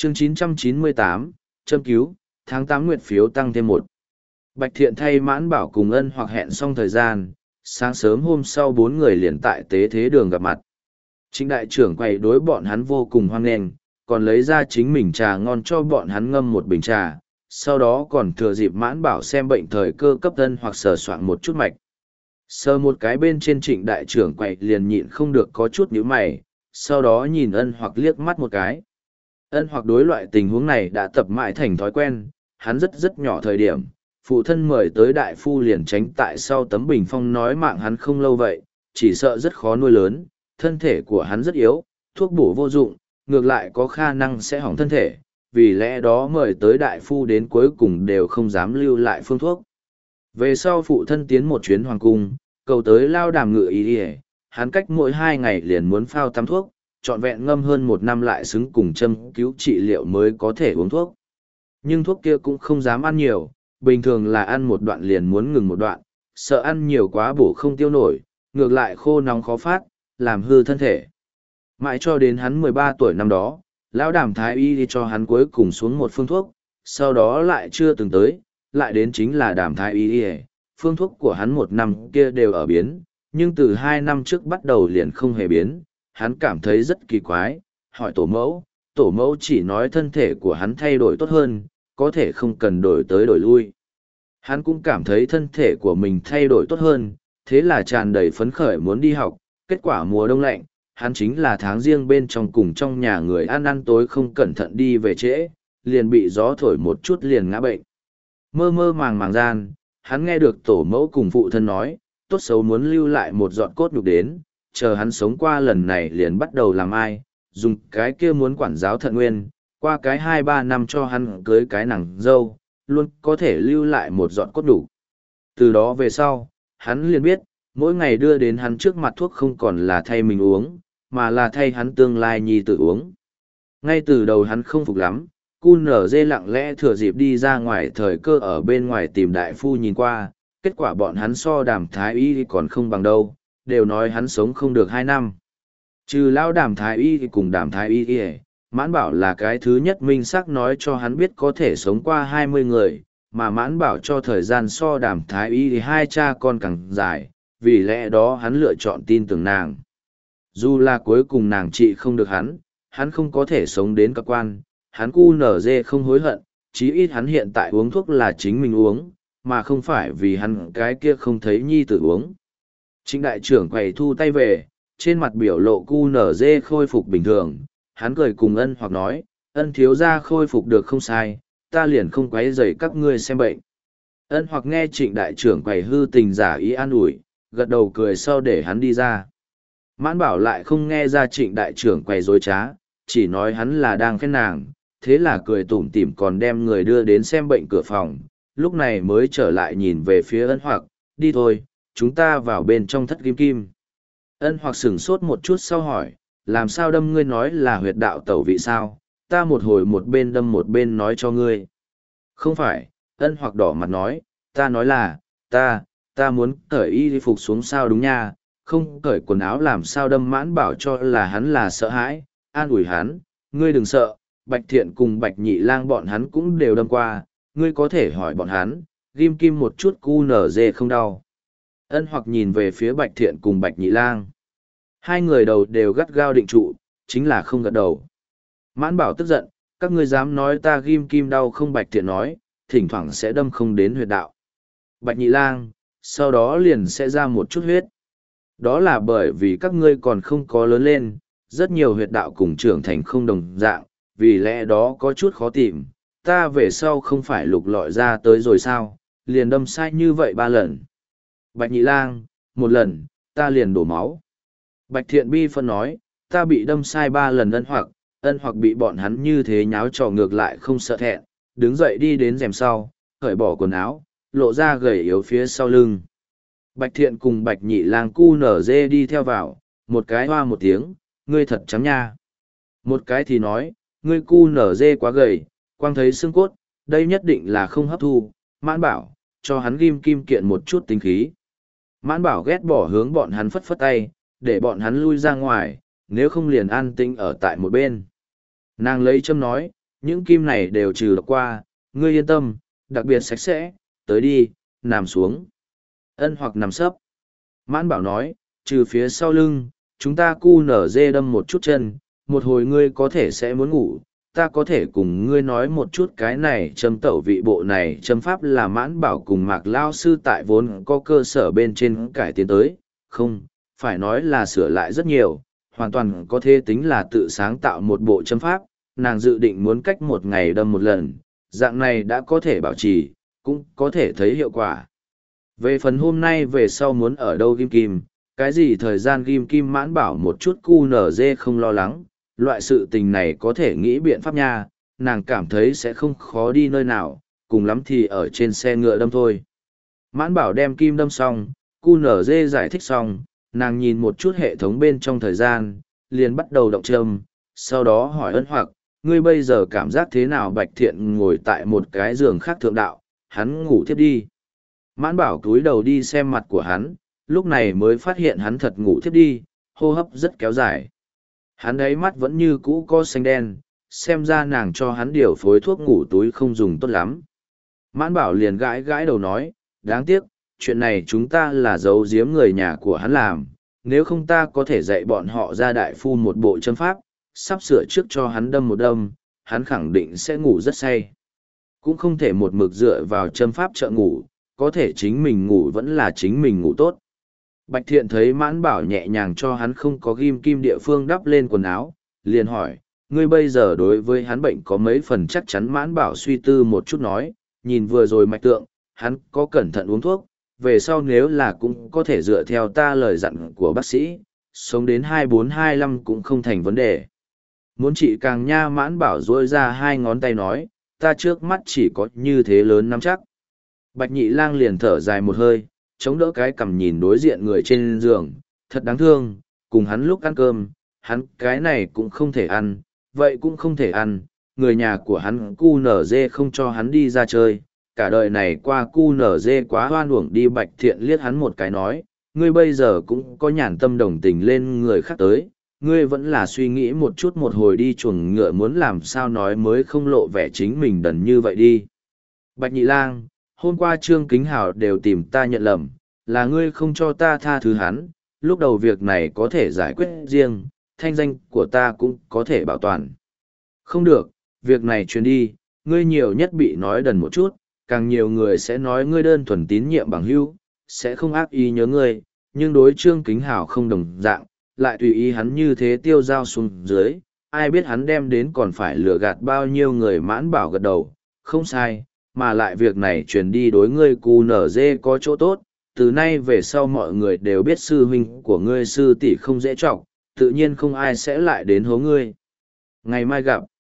Chương 998, châm cứu, tháng 8 nguyệt phiếu tăng thêm 1. Bạch Thiện thay Mãn Bảo cùng Ân Hoặc hẹn xong thời gian, sáng sớm hôm sau 4 người liền tại tế thế đường gặp mặt. Trịnh đại trưởng quầy đối bọn hắn vô cùng hoan nghênh, còn lấy ra chính mình trà ngon cho bọn hắn ngâm một bình trà, sau đó còn thừa dịp Mãn Bảo xem bệnh thời cơ cấp Ân Hoặc sờ soạn một chút mạch. Sờ một cái bên trên Trịnh đại trưởng quầy liền nhịn không được có chút nhíu mày, sau đó nhìn Ân Hoặc liếc mắt một cái. Ân Hoặc đối loại tình huống này đã tập mãi thành thói quen, hắn rất nhỏ thời điểm, phụ thân mời tới đại phu liền tránh tại sau tấm bình phong nói mạng hắn không lâu vậy, chỉ sợ rất khó nuôi lớn, thân thể của hắn rất yếu, thuốc bổ vô dụng, ngược lại có khả năng sẽ hỏng thân thể, vì lẽ đó mời tới đại phu đến cuối cùng đều không dám lưu lại phương thuốc. Về sau phụ thân tiến một chuyến hoàng cung, cầu tới Lao Đàm ngự ý đi, hắn cách mỗi 2 ngày liền muốn phao tắm thuốc, trọn vẹn ngâm hơn 1 năm lại xứng cùng châm cứu trị liệu mới có thể uống thuốc. Nhưng thuốc kia cũng không dám ăn nhiều, bình thường là ăn một đoạn liền muốn ngừng một đoạn, sợ ăn nhiều quá bổ không tiêu nổi, ngược lại khô nóng khó phát, làm hư thân thể. Mãi cho đến hắn 13 tuổi năm đó, Lão Đàm Thái Y đi cho hắn cuối cùng xuống một phương thuốc, sau đó lại chưa từng tới, lại đến chính là Đàm Thái Y đi. Phương thuốc của hắn 1 năm kia đều ở biến, nhưng từ 2 năm trước bắt đầu liền không hề biến, hắn cảm thấy rất kỳ quái, hỏi tổ mẫu chỉ nói thân thể của hắn thay đổi tốt hơn, có thể không cần đổi tới đổi lui. Hắn cũng cảm thấy thân thể của mình thay đổi tốt hơn, thế là tràn đầy phấn khởi muốn đi học, kết quả mùa đông lạnh, hắn chính là tháng riêng bên trong cùng trong nhà người ăn tối không cẩn thận đi về trễ, liền bị gió thổi một chút liền ngã bệnh. Mơ mơ màng màng gian, hắn nghe được tổ mẫu cùng phụ thân nói, tốt xấu muốn lưu lại một giọt cốt nhục đến, chờ hắn sống qua lần này liền bắt đầu làm ai, dùng cái kia muốn quản giáo thận nguyên, qua cái 2-3 năm cho hắn cưới cái nàng dâu, luôn có thể lưu lại một giọt cốt đủ. Từ đó về sau, hắn liền biết, mỗi ngày đưa đến hắn trước mặt thuốc không còn là thay mình uống, mà là thay hắn tương lai nhi tự uống. Ngay từ đầu hắn không phục lắm, QNZ lặng lẽ thừa dịp đi ra ngoài thời cơ ở bên ngoài tìm đại phu nhìn qua, kết quả bọn hắn so Đàm Thái Y còn không bằng đâu, đều nói hắn sống không được 2 năm. Trừ Lão Đàm Thái Y cùng Đàm Thái Y, Mãn Bảo là cái thứ nhất minh xác nói cho hắn biết có thể sống qua 20 người, mà Mãn Bảo cho thời gian so Đàm Thái Y thì 2 cha con càng dài, vì lẽ đó hắn lựa chọn tin tưởng nàng. Dù là cuối cùng nàng trị không được hắn không có thể sống đến cơ quan, hắn QNZ không hối hận, chí ít hắn hiện tại uống thuốc là chính mình uống, mà không phải vì hắn cái kia không thấy nhi tử uống. Trịnh đại trưởng quầy thu tay về, trên mặt biểu lộ QNZ khôi phục bình thường, hắn cười cùng Ân Hoặc nói, Ân thiếu gia khôi phục được không sai, ta liền không quấy rầy các ngươi xem bệnh. Ân Hoặc nghe Trịnh đại trưởng quầy hư tình giả ý an ủi, gật đầu cười sau để hắn đi ra. Mãn Bảo lại không nghe ra Trịnh đại trưởng quầy dối trá, chỉ nói hắn là đang khen nàng, thế là cười tủm tỉm còn đem người đưa đến xem bệnh cửa phòng, lúc này mới trở lại nhìn về phía Ân Hoặc, đi thôi, chúng ta vào bên trong thất kim kim. Ân Hoặc sửng sốt một chút sau hỏi, làm sao đâm ngươi nói là huyệt đạo tẩu vị sao, ta một hồi một bên đâm một bên nói cho ngươi. Không phải, Ân Hoặc đỏ mặt nói, ta nói là, ta muốn cởi y phục xuống sao đúng nha, không cởi quần áo làm sao đâm. Mãn Bảo cho là hắn là sợ hãi, an ủi hắn, ngươi đừng sợ, Bạch Thiện cùng Bạch Nhị Lang bọn hắn cũng đều đâm qua, ngươi có thể hỏi bọn hắn, ghim kim một chút QNZ không đau. Ân Hoặc nhìn về phía Bạch Thiện cùng Bạch Nhị Lang. 2 người đầu đều gắt gao định trụ, chính là không gật đầu. Mãn Bảo tức giận, các ngươi dám nói ta ghim kim đau không? Bạch Thiện nói, thỉnh thoảng sẽ đâm không đến huyệt đạo. Bạch Nhị Lang, sau đó liền sẽ ra một chút huyết. Đó là bởi vì các ngươi còn không có lớn lên, rất nhiều huyệt đạo cùng trưởng thành không đồng dạng, vì lẽ đó có chút khó tìm. Ta về sau không phải lục lọi ra tới rồi sao, liền đâm sai như vậy 3 lần. Bạch Nhị Lang, 1 lần, ta liền đổ máu. Bạch Thiện bi phân nói, ta bị đâm sai 3 lần. Ân Hoặc bị bọn hắn như thế nháo trò ngược lại không sợ thẹn, đứng dậy đi đến rèm sau, cởi bỏ quần áo, lộ ra gầy yếu phía sau lưng. Bạch Thiện cùng Bạch Nhị Lang QNZ đi theo vào, một cái hoa một tiếng, ngươi thật trắng nha. Một cái thì nói, ngươi QNZ quá gầy, quang thấy xương cốt, đây nhất định là không hấp thu. Mãn Bảo, cho hắn ghim kim kiện một chút tính khí. Mãn Bảo ghét bỏ hướng bọn hắn phất phất tay, để bọn hắn lui ra ngoài, nếu không liền an tĩnh ở tại một bên. Nàng lấy châm nói, Những kim này đều trừ độc qua, ngươi yên tâm, đặc biệt sạch sẽ, tới đi, nằm xuống. Ân hoặc nằm sấp. Mãn bảo nói, trừ phía sau lưng, chúng ta cu nở dê đâm một chút chân, một hồi ngươi có thể sẽ muốn ngủ, ta có thể cùng ngươi nói một chút cái này châm tẩu vị bộ này châm pháp là mãn bảo cùng mạc lao sư tại vốn có cơ sở bên trên cải tiến tới, không, phải nói là sửa lại rất nhiều, hoàn toàn có thể tính là tự sáng tạo một bộ châm pháp, nàng dự định muốn cách một ngày đâm một lần, dạng này đã có thể bảo trì, cũng có thể thấy hiệu quả. Về phần hôm nay về sau muốn ở đâu ghim kim, cái gì thời gian ghim kim mãn bảo một chút cu nở dê không lo lắng, loại sự tình này có thể nghĩ biện pháp nha, nàng cảm thấy sẽ không khó đi nơi nào, cùng lắm thì ở trên xe ngựa đâm thôi. Mãn bảo đem kim đâm xong, cu nở dê giải thích xong, nàng nhìn một chút hệ thống bên trong thời gian, liền bắt đầu động châm, sau đó hỏi Ân hoặc, ngươi bây giờ cảm giác thế nào? Bạch Thiện ngồi tại một cái giường khác thượng đạo, hắn ngủ thiếp đi. Mãn bảo cúi đầu đi xem mặt của hắn, lúc này mới phát hiện hắn thật ngủ thiếp đi, hô hấp rất kéo dài. Hắn ấy mắt vẫn như cũ có xanh đen, xem ra nàng cho hắn điều phối thuốc ngủ túi không dùng tốt lắm. Mãn bảo liền gãi gãi đầu nói, đáng tiếc, chuyện này chúng ta là giấu giếm người nhà của hắn làm, nếu không ta có thể dạy bọn họ ra đại phu một bộ châm pháp, sắp sửa trước cho hắn đâm một đâm, hắn khẳng định sẽ ngủ rất say. Cũng không thể một mực dựa vào châm pháp trợ ngủ, có thể chính mình ngủ vẫn là chính mình ngủ tốt. Bạch Thiện thấy mãn bảo nhẹ nhàng cho hắn không có ghim kim địa phương đắp lên quần áo, liền hỏi, ngươi bây giờ đối với hắn bệnh có mấy phần chắc chắn? Mãn bảo suy tư một chút nói, nhìn vừa rồi mạch tượng, hắn có cẩn thận uống thuốc, về sau nếu là cũng có thể dựa theo ta lời dặn của bác sĩ, sống đến 24-25 cũng không thành vấn đề. Muốn trị càng nha? Mãn bảo duỗi ra hai ngón tay nói, ta trước mắt chỉ có như thế lớn nắm chắc. Bạch Nhị Lang liền thở dài một hơi, chống đỡ cái cằm nhìn đối diện người trên giường, thật đáng thương, cùng hắn lúc ăn cơm, hắn cái này cũng không thể ăn, vậy cũng không thể ăn, người nhà của hắn cu nở dê không cho hắn đi ra chơi, cả đời này qua cu nở dê quá hoan uổng đi. Bạch Thiện liếc hắn một cái nói, ngươi bây giờ cũng có nhàn tâm đồng tình lên người khác tới, ngươi vẫn là suy nghĩ một chút một hồi đi chuồng ngựa muốn làm sao nói mới không lộ vẻ chính mình đần như vậy đi. Bạch Nhị Lang, hôm qua Trương Kính Hào đều tìm ta nhận lầm, là ngươi không cho ta tha thứ hắn, lúc đầu việc này có thể giải quyết riêng, thanh danh của ta cũng có thể bảo toàn. Không được, việc này truyền đi, ngươi nhiều nhất bị nói đần một chút, càng nhiều người sẽ nói ngươi đơn thuần tín nhiệm bằng hữu, sẽ không ác ý nhớ ngươi, nhưng đối Trương Kính Hào không đồng dạng, lại tùy ý hắn như thế tiêu dao xuống dưới, ai biết hắn đem đến còn phải lừa gạt bao nhiêu người. Mãn bảo gật đầu, không sai, mà lại việc này truyền đi đối ngươi cu nở dê có chỗ tốt, từ nay về sau mọi người đều biết sư huynh của ngươi sư tỷ không dễ trọng, tự nhiên không ai sẽ lại đến hố ngươi. Ngày mai gặp.